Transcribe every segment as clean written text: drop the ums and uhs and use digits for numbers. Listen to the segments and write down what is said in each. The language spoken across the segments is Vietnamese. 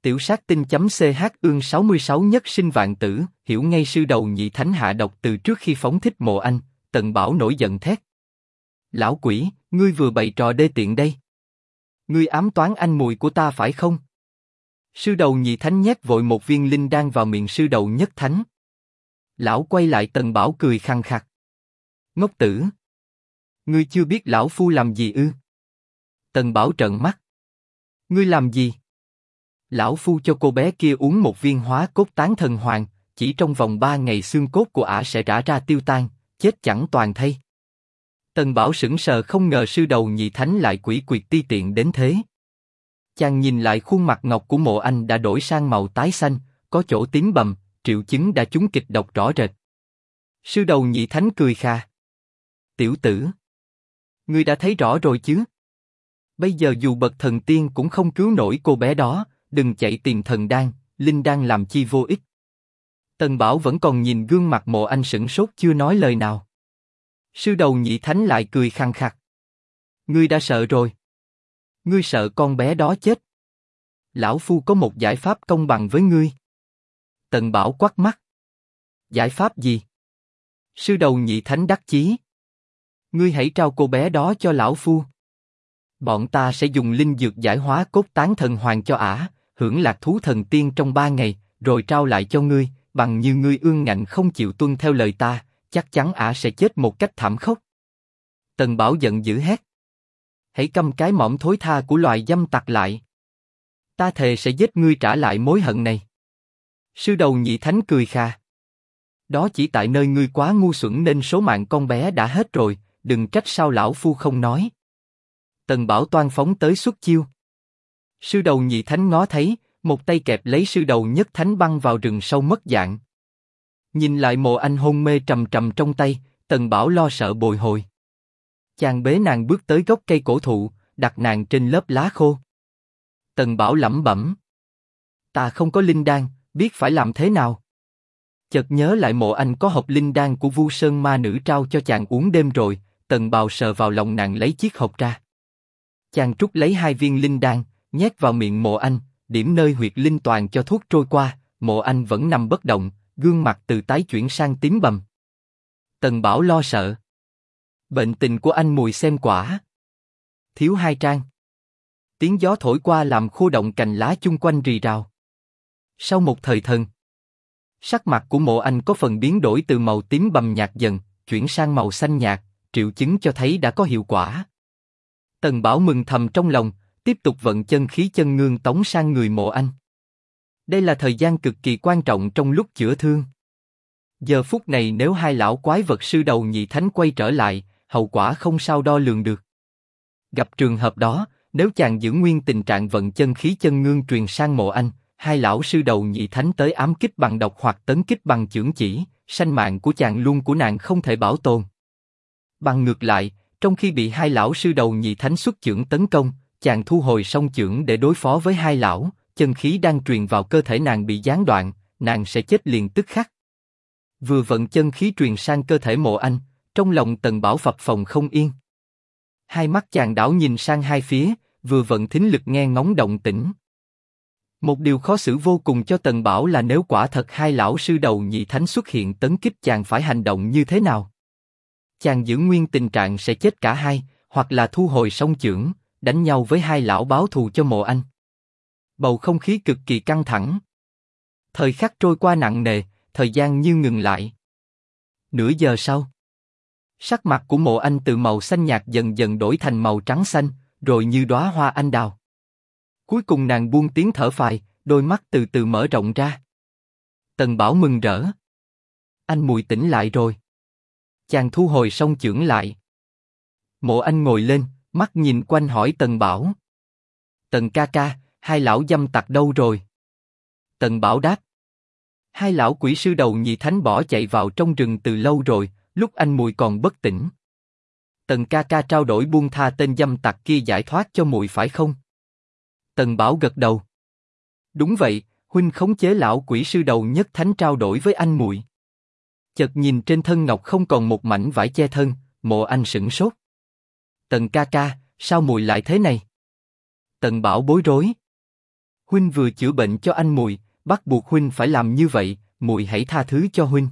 Tiểu sát tinh.ch ương 66 nhất sinh vạn tử, hiểu ngay sư đầu nhị thánh hạ độc từ trước khi phóng thích Mộ Anh. Tần Bảo nổi giận thét. Lão quỷ, ngươi vừa bày trò đê tiện đây. Ngươi ám toán anh mùi của ta phải không? Sư đầu nhị thánh nhét vội một viên linh đan vào miệng sư đầu nhất thánh. Lão quay lại Tần Bảo cười khăng khặc. Ngốc tử! Ngươi chưa biết lão phu làm gì ư? Tần Bảo trợn mắt. Ngươi làm gì? Lão phu cho cô bé kia uống một viên hóa cốt tán thần hoàng, chỉ trong vòng 3 ngày xương cốt của ả sẽ rã ra tiêu tan, chết chẳng toàn thây. Tần Bảo sững sờ không ngờ sư đầu nhị thánh lại quỷ quyệt ti tiện đến thế. Chàng nhìn lại khuôn mặt ngọc của Mộ Anh đã đổi sang màu tái xanh, có chỗ tím bầm, triệu chứng đã trúng kịch độc rõ rệt. Sư đầu nhị thánh cười kha. Tiểu tử, ngươi đã thấy rõ rồi chứ? Bây giờ dù bậc thần tiên cũng không cứu nổi cô bé đó, đừng chạy tìm thần đan, linh đan làm chi vô ích. Tần Bảo vẫn còn nhìn gương mặt Mộ Anh sửng sốt chưa nói lời nào. Sư đầu nhị thánh lại cười khăng khặc. Ngươi đã sợ rồi. Ngươi sợ con bé đó chết. Lão phu có một giải pháp công bằng với ngươi. Tần Bảo quắt mắt. Giải pháp gì? Sư đầu nhị thánh đắc chí. Ngươi hãy trao cô bé đó cho lão phu. Bọn ta sẽ dùng linh dược giải hóa cốt tán thần hoàng cho ả, hưởng lạc thú thần tiên trong 3 ngày, rồi trao lại cho ngươi. Bằng như ngươi ương ngạnh không chịu tuân theo lời ta, chắc chắn ả sẽ chết một cách thảm khốc. Tần Bảo giận dữ hét. Hãy câm cái mõm thối tha của loài dâm tặc lại. Ta thề sẽ giết ngươi trả lại mối hận này. Sư đầu nhị thánh cười kha. Đó chỉ tại nơi ngươi quá ngu xuẩn nên số mạng con bé đã hết rồi, đừng trách sao lão phu không nói. Tần Bảo toan phóng tới xuất chiêu. Sư đầu nhị thánh ngó thấy, một tay kẹp lấy sư đầu nhất thánh băng vào rừng sâu mất dạng. Nhìn lại Mộ Anh hôn mê trầm trầm trong tay, Tần Bảo lo sợ bồi hồi. Chàng bế nàng bước tới gốc cây cổ thụ, đặt nàng trên lớp lá khô. Tần Bảo lẩm bẩm. Ta không có linh đan, biết phải làm thế nào. Chợt nhớ lại Mộ Anh có hộp linh đan của Vu Sơn ma nữ trao cho chàng uống đêm rồi, Tần Bào sờ vào lòng nàng lấy chiếc hộp ra. Chàng trút lấy 2 viên linh đan, nhét vào miệng Mộ Anh, điểm nơi huyệt linh toàn cho thuốc trôi qua. Mộ Anh vẫn nằm bất động, gương mặt từ tái chuyển sang tím bầm. Tần Bảo lo sợ. Bệnh tình của anh mùi xem quả. Thiếu 2 trang. Tiếng gió thổi qua làm khô động cành lá chung quanh rì rào. Sau một thời thần, sắc mặt của Mộ Anh có phần biến đổi từ màu tím bầm nhạt dần, chuyển sang màu xanh nhạt, triệu chứng cho thấy đã có hiệu quả. Tần Bảo mừng thầm trong lòng, tiếp tục vận chân khí chân ngương tống sang người Mộ Anh. Đây là thời gian cực kỳ quan trọng trong lúc chữa thương. Giờ phút này nếu 2 lão quái vật sư đầu nhị thánh quay trở lại, hậu quả không sao đo lường được. Gặp trường hợp đó, nếu chàng giữ nguyên tình trạng vận chân khí chân ngương truyền sang Mộ Anh, 2 lão sư đầu nhị thánh tới ám kích bằng độc hoặc tấn kích bằng chưởng chỉ, sanh mạng của chàng luôn của nàng không thể bảo tồn. Bằng ngược lại, trong khi bị 2 lão sư đầu nhị thánh xuất chưởng tấn công, chàng thu hồi song chưởng để đối phó với 2 lão, chân khí đang truyền vào cơ thể nàng bị gián đoạn, nàng sẽ chết liền tức khắc. Vừa vận chân khí truyền sang cơ thể Mộ Anh, trong lòng Tần Bảo phập phồng không yên. 2 mắt chàng đảo nhìn sang 2 phía, vừa vận thính lực nghe ngóng động tĩnh. Một điều khó xử vô cùng cho Tần Bảo là nếu quả thật 2 lão sư đầu nhị thánh xuất hiện tấn kích chàng phải hành động như thế nào? Chàng giữ nguyên tình trạng sẽ chết cả hai, hoặc là thu hồi song chưởng, đánh nhau với 2 lão báo thù cho Mộ Anh. Bầu không khí cực kỳ căng thẳng. Thời khắc trôi qua nặng nề, thời gian như ngừng lại. Nửa giờ sau, sắc mặt của Mộ Anh từ màu xanh nhạt dần dần đổi thành màu trắng xanh, rồi như đóa hoa anh đào. Cuối cùng nàng buông tiếng thở phào, đôi mắt từ từ mở rộng ra. Tần Bảo mừng rỡ. Anh mùi tỉnh lại rồi. Chàng thu hồi song chưởng lại. Mộ Anh ngồi lên, mắt nhìn quanh hỏi Tần Bảo. Tần ca ca, 2 lão dâm tặc đâu rồi? Tần Bảo đáp. 2 lão quỷ sư đầu nhị thánh bỏ chạy vào trong rừng từ lâu rồi, lúc anh mùi còn bất tỉnh. Tần ca ca trao đổi buông tha tên dâm tặc kia giải thoát cho muội phải không? Tần Bảo gật đầu. Đúng vậy, huynh khống chế lão quỷ sư đầu nhất thánh trao đổi với anh muội. Chợt nhìn trên thân ngọc không còn một mảnh vải che thân, Mộ Anh sửng sốt. Tần ca ca, sao muội lại thế này? Tần Bảo bối rối. Huynh vừa chữa bệnh cho anh Mùi, bắt buộc huynh phải làm như vậy, Mùi hãy tha thứ cho huynh.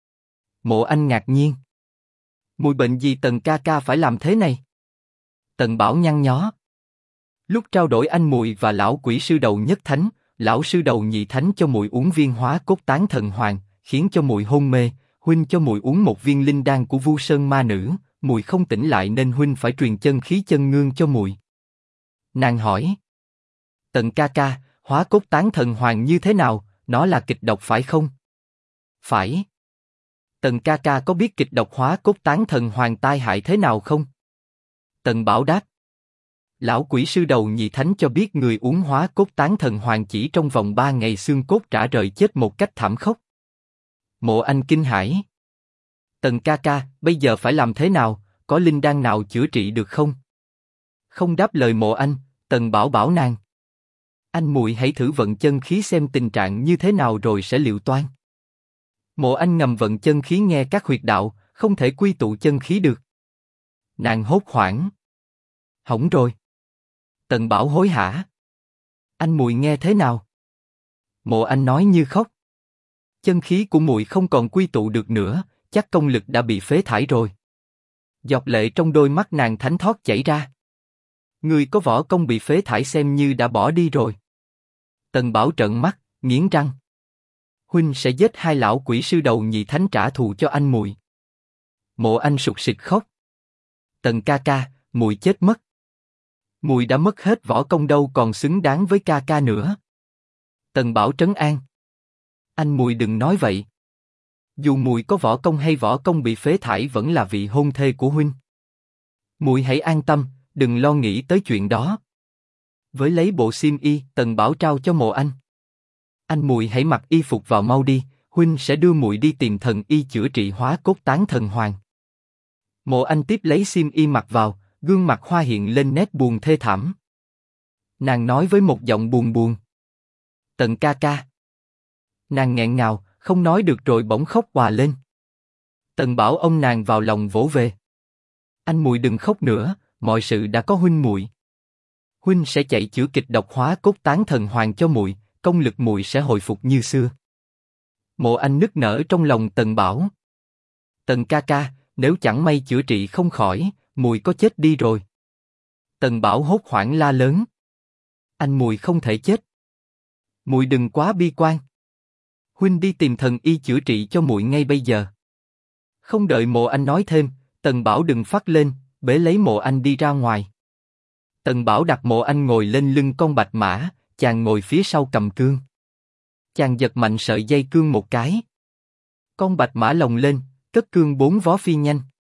Mộ Anh ngạc nhiên. Mùi bệnh gì Tần ca ca phải làm thế này? Tần Bảo nhăn nhó. Lúc trao đổi anh Mùi và lão quỷ sư đầu nhất thánh, lão sư đầu nhị thánh cho Mùi uống viên hóa cốt tán thần hoàng, khiến cho Mùi hôn mê. Huynh cho Mùi uống một viên linh đan của Vu Sơn ma nữ, Mùi không tỉnh lại nên huynh phải truyền chân khí chân ngương cho Mùi. Nàng hỏi. Tần ca ca, hóa cốt tán thần hoàng như thế nào? Nó là kịch độc phải không? Phải. Tần ca ca có biết kịch độc hóa cốt tán thần hoàng tai hại thế nào không? Tần Bảo đáp. Lão quỷ sư đầu nhị thánh cho biết người uống hóa cốt tán thần hoàng chỉ trong vòng 3 ngày xương cốt rã rời chết một cách thảm khốc. Mộ Anh kinh hãi. Tần ca ca, bây giờ phải làm thế nào? Có linh đan nào chữa trị được không? Không đáp lời Mộ Anh, Tần Bảo bảo nàng. Anh Mùi hãy thử vận chân khí xem tình trạng như thế nào rồi sẽ liệu toan. Mộ Anh ngầm vận chân khí nghe các huyệt đạo, không thể quy tụ chân khí được. Nàng hốt hoảng. Hỏng rồi. Tần Bảo hối hả. Anh Mùi nghe thế nào? Mộ Anh nói như khóc. Chân khí của Mùi không còn quy tụ được nữa, chắc công lực đã bị phế thải rồi. Giọt lệ trong đôi mắt nàng thánh thót chảy ra. Người có võ công bị phế thải xem như đã bỏ đi rồi. Tần Bảo trợn mắt, nghiến răng. Huynh sẽ giết hai lão quỷ sư đầu nhị thánh trả thù cho anh Mùi. Mộ Anh sụt sịt khóc. Tần ca ca, Mùi chết mất. Mùi đã mất hết võ công đâu còn xứng đáng với ca ca nữa. Tần Bảo trấn an. Anh Mùi đừng nói vậy. Dù Mùi có võ công hay võ công bị phế thải vẫn là vị hôn thê của huynh. Mùi hãy an tâm, đừng lo nghĩ tới chuyện đó. Với lấy bộ xiêm y, Tần Bảo trao cho Mộ Anh. Anh Mùi hãy mặc y phục vào mau đi, huynh sẽ đưa Mùi đi tìm thần y chữa trị hóa cốt tán thần hoàng. Mộ Anh tiếp lấy xiêm y mặc vào, gương mặt hoa hiện lên nét buồn thê thảm. Nàng nói với một giọng buồn buồn. Tần ca ca. Nàng nghẹn ngào, không nói được rồi bỗng khóc òa lên. Tần Bảo ôm nàng vào lòng vỗ về. Anh Mùi đừng khóc nữa, mọi sự đã có huynh Mùi. Huynh sẽ chạy chữa kịch độc hóa cốt tán thần hoàng cho Mùi, công lực Mùi sẽ hồi phục như xưa. Mộ Anh nức nở trong lòng Tần Bảo. Tần ca ca, nếu chẳng may chữa trị không khỏi, Mùi có chết đi rồi. Tần Bảo hốt hoảng la lớn. Anh Mùi không thể chết. Mùi đừng quá bi quan. Huynh đi tìm thần y chữa trị cho Mùi ngay bây giờ. Không đợi Mộ Anh nói thêm, Tần Bảo đừng phát lên, bế lấy Mộ Anh đi ra ngoài. Tần Bảo đặt Mộ Anh ngồi lên lưng con bạch mã, chàng ngồi phía sau cầm cương. Chàng giật mạnh sợi dây cương một cái. Con bạch mã lồng lên, cất cương 4 vó phi nhanh.